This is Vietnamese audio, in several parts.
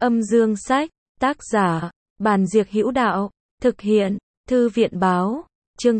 Âm dương sách, tác giả, Bàn Diệc Hữu Đạo, thực hiện, Thư viện báo, chương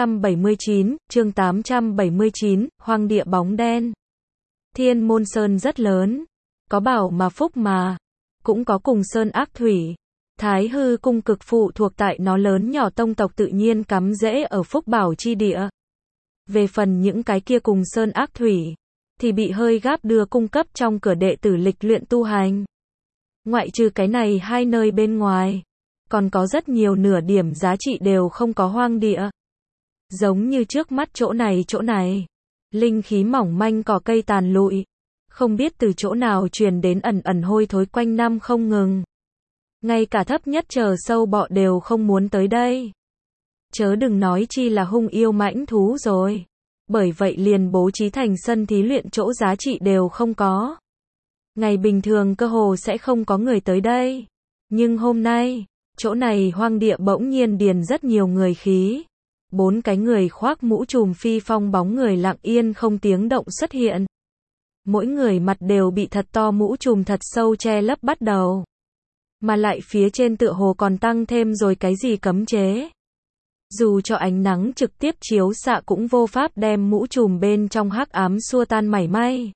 879, hoang địa bóng đen. Thiên Môn Sơn rất lớn, có bảo mà phúc mà, cũng có cùng sơn ác thủy. Thái Hư cung cực phụ thuộc tại nó, lớn nhỏ tông tộc tự nhiên cắm rễ ở phúc bảo chi địa. Về phần những cái kia cùng sơn ác thủy, thì bị hơi gáp đưa cung cấp trong cửa đệ tử lịch luyện tu hành. Ngoại trừ cái này hai nơi bên ngoài, còn có rất nhiều nửa điểm giá trị đều không có hoang địa. Giống như trước mắt chỗ này, linh khí mỏng manh, cỏ cây tàn lụi, không biết từ chỗ nào truyền đến ẩn ẩn hôi thối quanh năm không ngừng. Ngay cả thấp nhất chờ sâu bọ đều không muốn tới đây. Chớ đừng nói chi là hung yêu mãnh thú rồi. Bởi vậy liền bố trí thành sân thí luyện chỗ giá trị đều không có. Ngày bình thường cơ hồ sẽ không có người tới đây. Nhưng hôm nay, chỗ này hoang địa bỗng nhiên điền rất nhiều người khí. 4 cái người khoác mũ trùm phi phong bóng người lặng yên không tiếng động xuất hiện. Mỗi người mặt đều bị thật to mũ trùm thật sâu che lấp bắt đầu. Mà lại phía trên tựa hồ còn tăng thêm rồi cái gì cấm chế. Dù cho ánh nắng trực tiếp chiếu xạ cũng vô pháp đem mũ trùm bên trong hắc ám xua tan mảy may.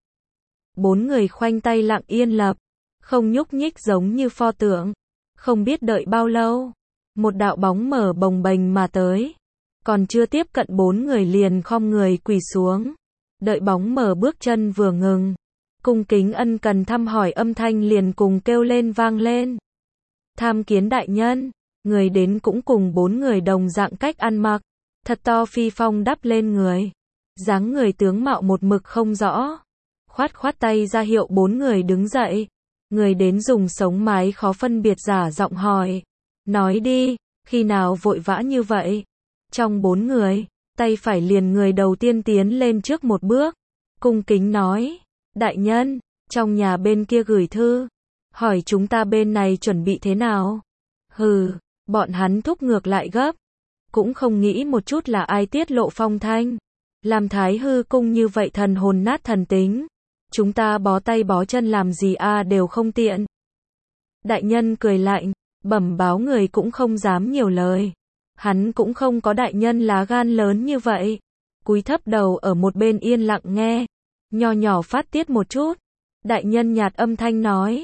4 người khoanh tay lặng yên lập, không nhúc nhích giống như pho tượng. Không biết đợi bao lâu, một đạo bóng mở bồng bềnh mà tới. Còn chưa tiếp cận 4 người liền khom người quỳ xuống. Đợi bóng mở bước chân vừa ngừng, cung kính ân cần thăm hỏi âm thanh liền cùng kêu lên vang lên. Tham kiến đại nhân. Người đến cũng cùng 4 người đồng dạng cách ăn mặc, thật to phi phong đắp lên người. Dáng người tướng mạo một mực không rõ. Khoát tay ra hiệu 4 người đứng dậy. Người đến dùng sống mái khó phân biệt giả giọng hỏi. Nói đi, khi nào vội vã như vậy? Trong 4 người, tay phải liền người đầu tiên tiến lên trước một bước. Cung kính nói, đại nhân, trong nhà bên kia gửi thư. Hỏi chúng ta bên này chuẩn bị thế nào? Hừ. Bọn hắn thúc ngược lại gấp, cũng không nghĩ một chút là ai tiết lộ phong thanh. Làm Thái Hư cung như vậy thần hồn nát thần tính. Chúng ta bó tay bó chân làm gì đều không tiện. Đại nhân cười lạnh, bẩm báo người cũng không dám nhiều lời. Hắn cũng không có đại nhân lá gan lớn như vậy. Cúi thấp đầu ở một bên yên lặng nghe, nho nhỏ phát tiết một chút. Đại nhân nhạt âm thanh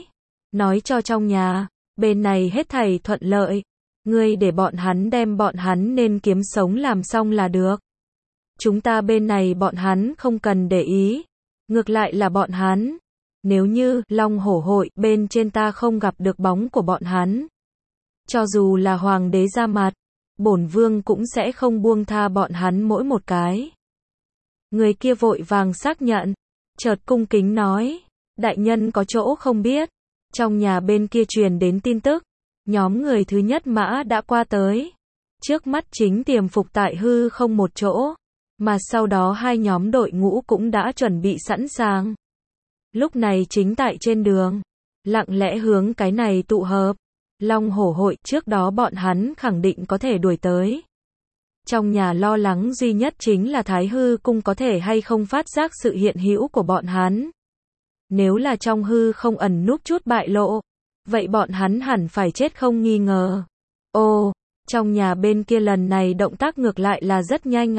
nói cho trong nhà, bên này hết thảy thuận lợi. Ngươi để bọn hắn đem bọn hắn nên kiếm sống làm xong là được. Chúng ta bên này bọn hắn không cần để ý. Ngược lại là bọn hắn. Nếu như Long Hổ hội bên trên ta không gặp được bóng của bọn hắn. Cho dù là hoàng đế ra mặt, bổn vương cũng sẽ không buông tha bọn hắn mỗi một cái. Người kia vội vàng xác nhận. Chợt cung kính nói. Đại nhân có chỗ không biết. Trong nhà bên kia truyền đến tin tức. Nhóm người thứ nhất mã đã qua tới. Trước mắt chính tiềm phục tại hư không một chỗ. Mà sau đó hai nhóm đội ngũ cũng đã chuẩn bị sẵn sàng. Lúc này chính tại trên đường. Lặng lẽ hướng cái này tụ hợp. Long Hổ hội trước đó bọn hắn khẳng định có thể đuổi tới. Trong nhà lo lắng duy nhất chính là Thái Hư cung có thể hay không phát giác sự hiện hữu của bọn hắn. Nếu là trong hư không ẩn núp chút bại lộ. Vậy bọn hắn hẳn phải chết không nghi ngờ. Ồ, trong nhà bên kia lần này động tác ngược lại là rất nhanh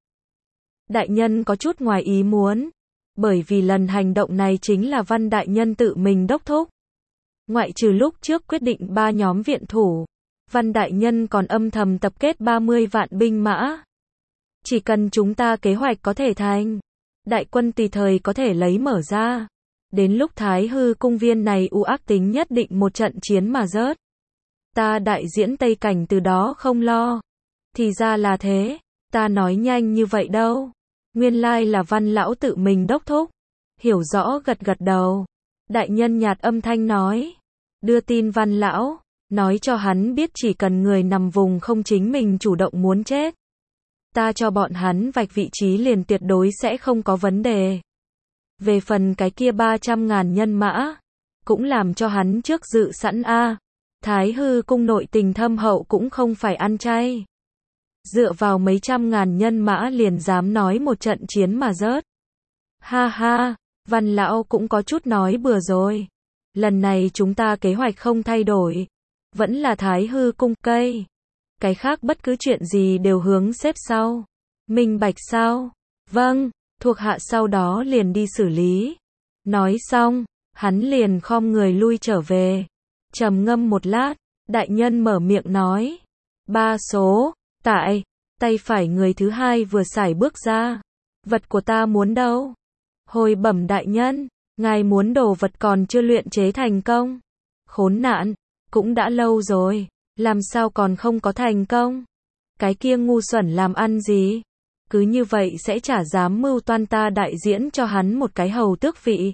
Đại nhân có chút ngoài ý muốn. Bởi vì lần hành động này chính là Văn đại nhân tự mình đốc thúc. Ngoại trừ lúc trước quyết định 3 nhóm viện thủ, Văn đại nhân còn âm thầm tập kết 30 vạn binh mã. Chỉ cần chúng ta kế hoạch có thể thành, đại quân tùy thời có thể lấy mở ra. Đến lúc Thái Hư cung viên này ác tính nhất định một trận chiến mà rớt. Ta đại diễn Tây Cảnh từ đó không lo. Thì ra là thế, ta nói nhanh như vậy đâu. Nguyên lai là Văn lão tự mình đốc thúc. Hiểu rõ gật gật đầu. Đại nhân nhạt âm thanh nói. Đưa tin Văn lão, nói cho hắn biết chỉ cần người nằm vùng không chính mình chủ động muốn chết. Ta cho bọn hắn vạch vị trí liền tuyệt đối sẽ không có vấn đề. Về phần cái kia 300.000 nhân mã, cũng làm cho hắn trước dự sẵn Thái Hư cung nội tình thâm hậu cũng không phải ăn chay. Dựa vào mấy trăm ngàn nhân mã liền dám nói một trận chiến mà rớt. Ha ha, Văn lão cũng có chút nói bừa rồi. lần này chúng ta kế hoạch không thay đổi. Vẫn là Thái Hư cung cây. Cái khác bất cứ chuyện gì đều hướng xếp sau. Minh bạch sao? Vâng, thuộc hạ sau đó liền đi xử lý. Nói xong, hắn liền khom người lui trở về. Trầm ngâm một lát, đại nhân mở miệng nói. 3 số, tại, tay phải người thứ hai vừa sải bước ra. Vật của ta muốn đâu? Hồi bẩm đại nhân, ngài muốn đồ vật còn chưa luyện chế thành công. Khốn nạn, cũng đã lâu rồi, làm sao còn không có thành công? Cái kia ngu xuẩn làm ăn gì? Cứ như vậy sẽ chả dám mưu toan ta đại diễn cho hắn một cái hầu tước vị.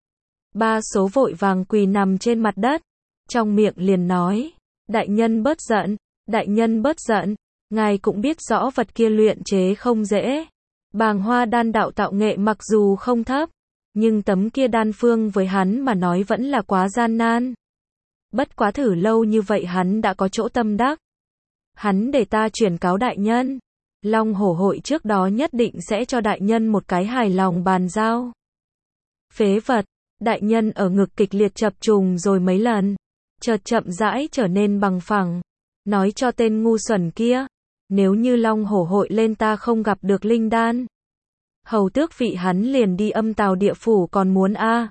3 số vội vàng quỳ nằm trên mặt đất, trong miệng liền nói, đại nhân bớt giận, đại nhân bớt giận, ngài cũng biết rõ vật kia luyện chế không dễ. Bàng Hoa đan đạo tạo nghệ mặc dù không thấp, nhưng tấm kia đan phương với hắn mà nói vẫn là quá gian nan. Bất quá thử lâu như vậy hắn đã có chỗ tâm đắc. Hắn để ta chuyển cáo đại nhân, Long Hổ hội trước đó nhất định sẽ cho đại nhân một cái hài lòng bàn giao. Phế vật, đại nhân ở ngực kịch liệt chập trùng rồi mấy lần, chợt chậm rãi trở nên bằng phẳng, nói cho tên ngu xuẩn kia, nếu như Long Hổ hội lên ta không gặp được linh đan, hầu tước vị hắn liền đi âm tào địa phủ còn muốn a.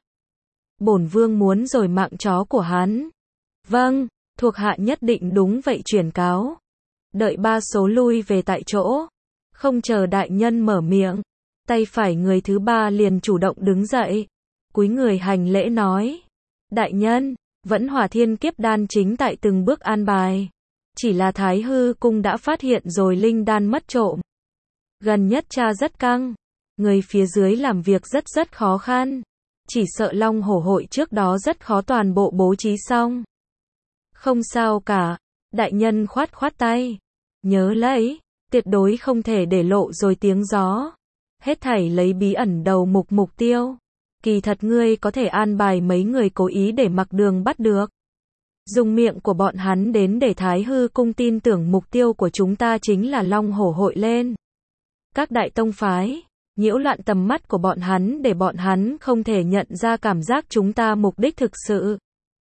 Bổn vương muốn rồi mạng chó của hắn. Vâng, thuộc hạ nhất định đúng vậy chuyển cáo. Đợi 3 số lui về tại chỗ, không chờ đại nhân mở miệng, tay phải người thứ ba liền chủ động đứng dậy, cúi người hành lễ nói, đại nhân, vẫn Hỏa Thiên Kiếp đan chính tại từng bước an bài, chỉ là Thái Hư cung đã phát hiện rồi linh đan mất trộm. Gần nhất tra rất căng, người phía dưới làm việc rất khó khăn, chỉ sợ Long Hổ hội trước đó rất khó toàn bộ bố trí xong. Không sao cả, đại nhân khoát khoát tay, nhớ lấy, tuyệt đối không thể để lộ rồi tiếng gió. Hết thảy lấy bí ẩn đầu mục tiêu. Kỳ thật ngươi có thể an bài mấy người cố ý để mặc đường bắt được. Dùng miệng của bọn hắn đến để Thái Hư cung tin tưởng mục tiêu của chúng ta chính là Long Hổ hội lên. Các đại tông phái, nhiễu loạn tầm mắt của bọn hắn để bọn hắn không thể nhận ra cảm giác chúng ta mục đích thực sự.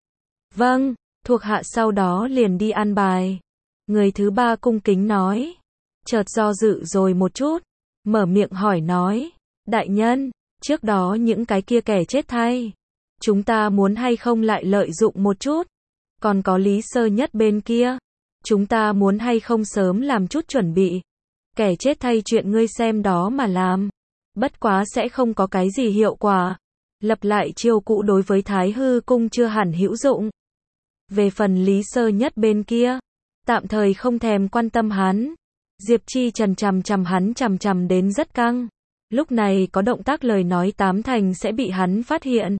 Vâng, thuộc hạ sau đó liền đi an bài. Người thứ ba cung kính nói. Chợt do dự rồi một chút, mở miệng hỏi nói, đại nhân, trước đó những cái kia kẻ chết thay, chúng ta muốn hay không lại lợi dụng một chút, còn có Lý Sơ Nhất bên kia, chúng ta muốn hay không sớm làm chút chuẩn bị, kẻ chết thay chuyện ngươi xem đó mà làm, bất quá sẽ không có cái gì hiệu quả, lập lại chiêu cũ đối với Thái Hư cung chưa hẳn hữu dụng. Về phần Lý Sơ Nhất bên kia, tạm thời không thèm quan tâm hắn. Diệp Chi Trần chằm chằm đến rất căng. Lúc này có động tác lời nói 8 thành sẽ bị hắn phát hiện.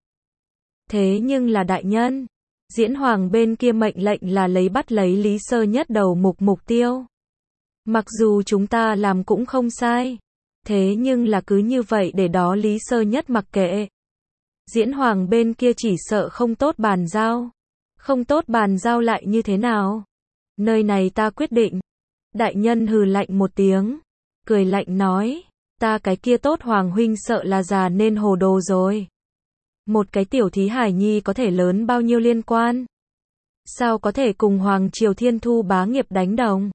Thế nhưng là đại nhân, Diễn Hoàng bên kia mệnh lệnh là bắt lấy Lý Sơ Nhất đầu mục tiêu. Mặc dù chúng ta làm cũng không sai, thế nhưng là cứ như vậy để đó Lý Sơ Nhất mặc kệ. Diễn Hoàng bên kia chỉ sợ không tốt bàn giao. Không tốt bàn giao lại như thế nào? Nơi này ta quyết định. Đại nhân hừ lạnh một tiếng, cười lạnh nói, ta cái kia tốt Hoàng huynh sợ là già nên hồ đồ rồi. Một cái tiểu thí hải nhi có thể lớn bao nhiêu liên quan? Sao có thể cùng Hoàng Triều Thiên Thu bá nghiệp đánh đồng?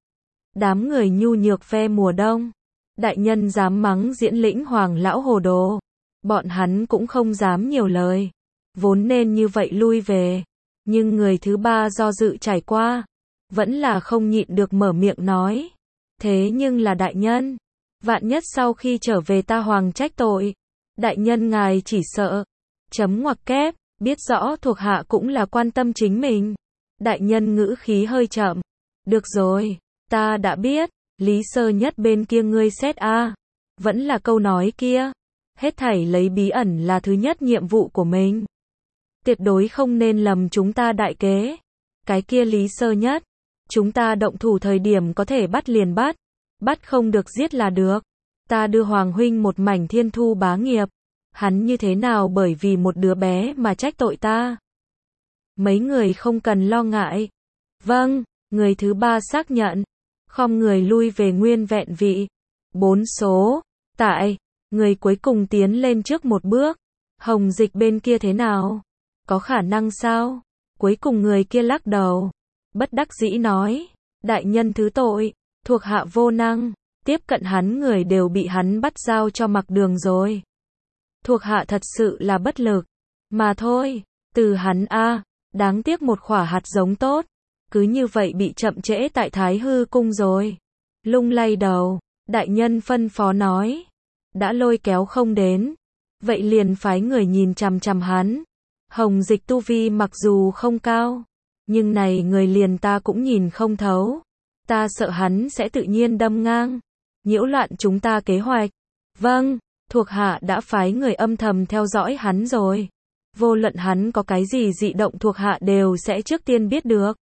Đám người nhu nhược phe mùa đông, đại nhân dám mắng Diễn Lĩnh Hoàng lão hồ đồ, bọn hắn cũng không dám nhiều lời, vốn nên như vậy lui về, nhưng người thứ ba do dự trải qua, vẫn là không nhịn được mở miệng nói. Thế nhưng là đại nhân, vạn nhất sau khi trở về ta Hoàng trách tội, đại nhân ngài chỉ sợ, chấm ngoặc kép, biết rõ thuộc hạ cũng là quan tâm chính mình. Đại nhân ngữ khí hơi chậm, được rồi, ta đã biết, Lý Sơ Nhất bên kia ngươi xét a, vẫn là câu nói kia, hết thảy lấy bí ẩn là thứ nhất nhiệm vụ của mình. Tuyệt đối không nên lầm chúng ta đại kế. Cái kia Lý Sơ Nhất, chúng ta động thủ thời điểm có thể bắt liền bắt không được giết là được. Ta đưa Hoàng huynh một mảnh Thiên Thu bá nghiệp, hắn như thế nào bởi vì một đứa bé mà trách tội ta? Mấy người không cần lo ngại. Vâng, người thứ ba xác nhận, khom người lui về nguyên vẹn vị. 4 số, tại, người cuối cùng tiến lên trước một bước. Hồng Dịch bên kia thế nào? Có khả năng sao? Cuối cùng người kia lắc đầu, bất đắc dĩ nói, đại nhân thứ tội, thuộc hạ vô năng, tiếp cận hắn người đều bị hắn bắt giao cho Mặc Đường rồi. Thuộc hạ thật sự là bất lực, mà thôi, từ hắn đáng tiếc một khỏa hạt giống tốt, cứ như vậy bị chậm trễ tại Thái Hư cung rồi. Lung lay đầu, đại nhân phân phó nói, đã lôi kéo không đến, vậy liền phái người nhìn chằm chằm hắn. Hồng Dịch tu vi mặc dù không cao, nhưng này người liền ta cũng nhìn không thấu. Ta sợ hắn sẽ tự nhiên đâm ngang, nhiễu loạn chúng ta kế hoạch. Vâng, thuộc hạ đã phái người âm thầm theo dõi hắn rồi. Vô luận hắn có cái gì dị động thuộc hạ đều sẽ trước tiên biết được.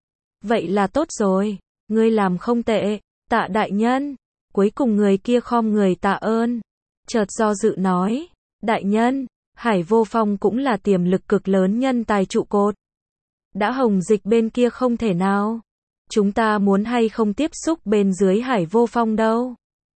Vậy là tốt rồi, ngươi làm không tệ, tạ đại nhân. Cuối cùng người kia khom người tạ ơn. Chợt do dự nói, đại nhân, Hải Vô Phong cũng là tiềm lực cực lớn nhân tài trụ cột. Đã Hồng Dịch bên kia không thể nào. Chúng ta muốn hay không tiếp xúc bên dưới Hải Vô Phong đâu.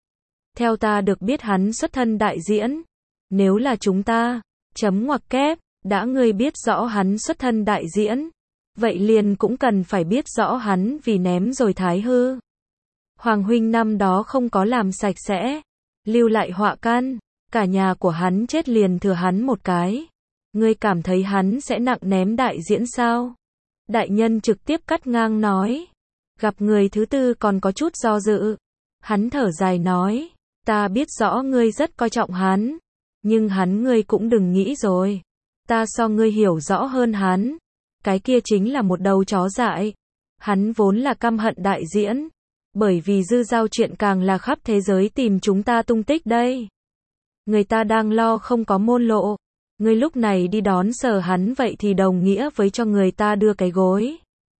Theo ta được biết hắn xuất thân đại diễn. Nếu là chúng ta, chấm ngoặc kép, đã ngươi biết rõ hắn xuất thân đại diễn. Vậy liền cũng cần phải biết rõ hắn vì ném rồi Thái Hư. Hoàng huynh năm đó không có làm sạch sẽ, lưu lại họa căn, cả nhà của hắn chết liền thừa hắn một cái. Ngươi cảm thấy hắn sẽ nặng ném đại diễn sao? Đại nhân trực tiếp cắt ngang nói. Gặp người thứ tư còn có chút do dự. Hắn thở dài nói, ta biết rõ ngươi rất coi trọng hắn, nhưng hắn ngươi cũng đừng nghĩ rồi. Ta so ngươi hiểu rõ hơn hắn. Cái kia chính là một đầu chó dại. Hắn vốn là căm hận đại diễn, bởi vì dư giao chuyện càng là khắp thế giới tìm chúng ta tung tích đây. Người ta đang lo không có môn lộ, ngươi lúc này đi đón sờ hắn vậy thì đồng nghĩa với cho người ta đưa cái gối.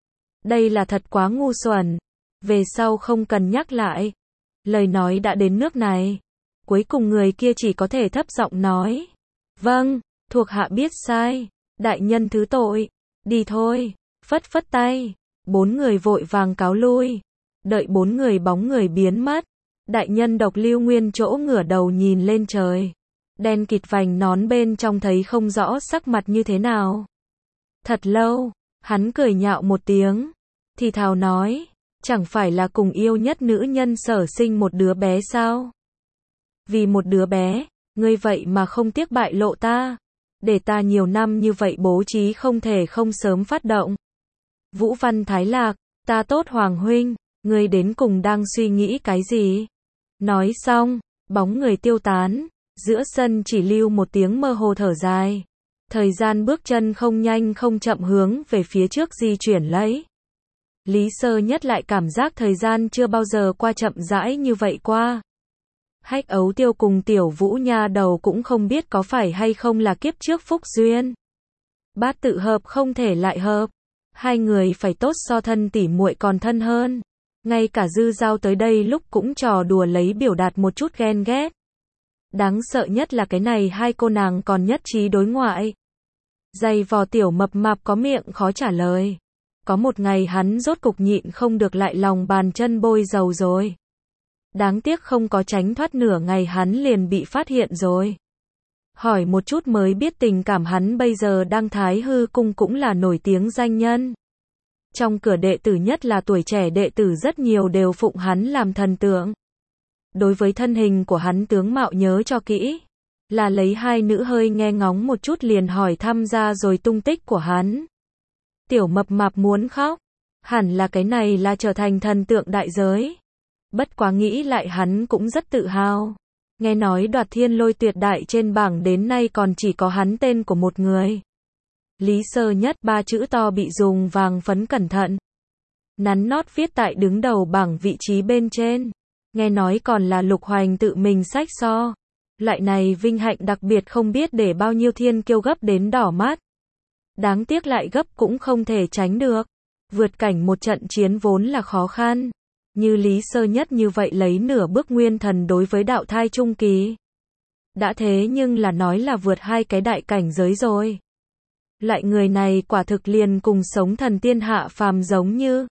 Đây là thật quá ngu xuẩn, về sau không cần nhắc lại. Lời nói đã đến nước này, cuối cùng người kia chỉ có thể thấp giọng nói, vâng, thuộc hạ biết sai, đại nhân thứ tội, đi thôi, phất phất tay, 4 người vội vàng cáo lui, đợi 4 người bóng người biến mất. Đại nhân Độc Lưu Nguyên chỗ ngửa đầu nhìn lên trời, đen kịt vành nón bên trong thấy không rõ sắc mặt như thế nào. Thật lâu, hắn cười nhạo một tiếng, thì thào nói, chẳng phải là cùng yêu nhất nữ nhân sở sinh một đứa bé sao? Vì một đứa bé, ngươi vậy mà không tiếc bại lộ ta, để ta nhiều năm như vậy bố trí không thể không sớm phát động. Vũ Văn Thái Lạc, ta tốt Hoàng huynh, ngươi đến cùng đang suy nghĩ cái gì? Nói xong, bóng người tiêu tán, giữa sân chỉ lưu một tiếng mơ hồ thở dài. Thời gian bước chân không nhanh không chậm hướng về phía trước di chuyển lấy. Lý Sơ Nhất lại cảm giác thời gian chưa bao giờ qua chậm rãi như vậy qua. Hách Ấu Tiêu cùng Tiểu Vũ nha đầu cũng không biết có phải hay không là kiếp trước phúc duyên. Bát tự hợp không thể lại hợp. Hai người phải tốt so thân tỉ muội còn thân hơn. Ngay cả Dư Giao tới đây lúc cũng trò đùa lấy biểu đạt một chút ghen ghét. Đáng sợ nhất là cái này hai cô nàng còn nhất trí đối ngoại. Dày vò Tiểu Mập Mạp có miệng khó trả lời. Có một ngày hắn rốt cục nhịn không được lại lòng bàn chân bôi dầu rồi. Đáng tiếc không có tránh thoát nửa ngày hắn liền bị phát hiện rồi. Hỏi một chút mới biết tình cảm hắn bây giờ đang Thái Hư cung cũng là nổi tiếng danh nhân. Trong cửa đệ tử nhất là tuổi trẻ đệ tử rất nhiều đều phụng hắn làm thần tượng. Đối với thân hình của hắn tướng mạo nhớ cho kỹ. Là lấy hai nữ hơi nghe ngóng một chút liền hỏi thăm ra rồi tung tích của hắn. Tiểu Mập Mạp muốn khóc. Hẳn là cái này là trở thành thần tượng đại giới. Bất quá nghĩ lại hắn cũng rất tự hào. Nghe nói đoạt thiên lôi tuyệt đại trên bảng đến nay còn chỉ có hắn tên của một người. Lý Sơ Nhất 3 chữ to bị dùng vàng phấn cẩn thận. Nắn nót viết tại đứng đầu bảng vị trí bên trên. Nghe nói còn là Lục Hoành tự mình xách so. Loại này vinh hạnh đặc biệt không biết để bao nhiêu thiên kiêu gấp đến đỏ mắt. Đáng tiếc lại gấp cũng không thể tránh được. Vượt cảnh một trận chiến vốn là khó khăn. Như Lý Sơ Nhất như vậy lấy nửa bước nguyên thần đối với đạo thai trung kỳ. Đã thế nhưng là nói là vượt hai cái đại cảnh giới rồi. Loại người này quả thực liền cùng sống thần tiên hạ phàm giống như.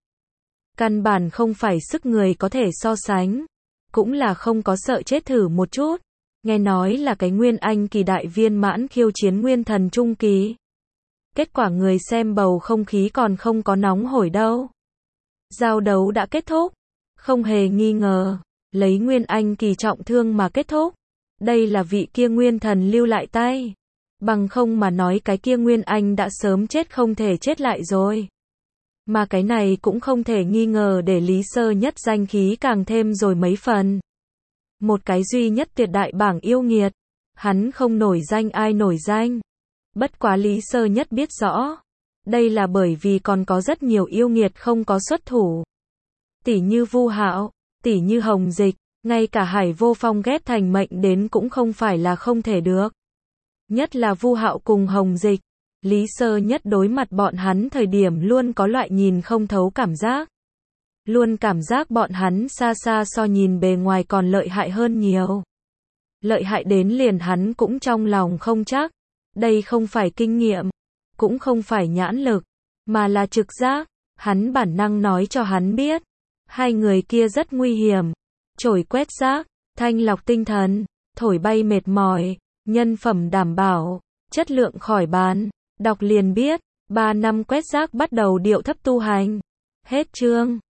Căn bản không phải sức người có thể so sánh. Cũng là không có sợ chết thử một chút. Nghe nói là cái nguyên anh kỳ đại viên mãn khiêu chiến nguyên thần trung kỳ. Kết quả người xem bầu không khí còn không có nóng hổi đâu. Giao đấu đã kết thúc. Không hề nghi ngờ. Lấy Nguyên Anh kỳ trọng thương mà kết thúc. Đây là vị kia nguyên thần lưu lại tay. Bằng không mà nói cái kia Nguyên Anh đã sớm chết không thể chết lại rồi. Mà cái này cũng không thể nghi ngờ để Lý Sơ Nhất danh khí càng thêm rồi mấy phần. Một cái duy nhất tuyệt đại bảng yêu nghiệt. Hắn không nổi danh ai nổi danh. Bất quá Lý Sơ Nhất biết rõ. Đây là bởi vì còn có rất nhiều yêu nghiệt không có xuất thủ. Tỷ như Vu Hạo, tỷ như Hồng Dịch, ngay cả Hải Vô Phong ghép thành mệnh đến cũng không phải là không thể được. Nhất là Vu Hạo cùng Hồng Dịch. Lý Sơ Nhất đối mặt bọn hắn thời điểm luôn có loại nhìn không thấu cảm giác. Luôn cảm giác bọn hắn xa xa so nhìn bề ngoài còn lợi hại hơn nhiều. Lợi hại đến liền hắn cũng trong lòng không chắc. Đây không phải kinh nghiệm, cũng không phải nhãn lực, mà là trực giác. Hắn bản năng nói cho hắn biết. Hai người kia rất nguy hiểm. Chổi quét rác, thanh lọc tinh thần, thổi bay mệt mỏi, nhân phẩm đảm bảo, chất lượng khỏi bàn. Đọc liền biết, 3 năm quét rác bắt đầu điệu thấp tu hành. Hết chương.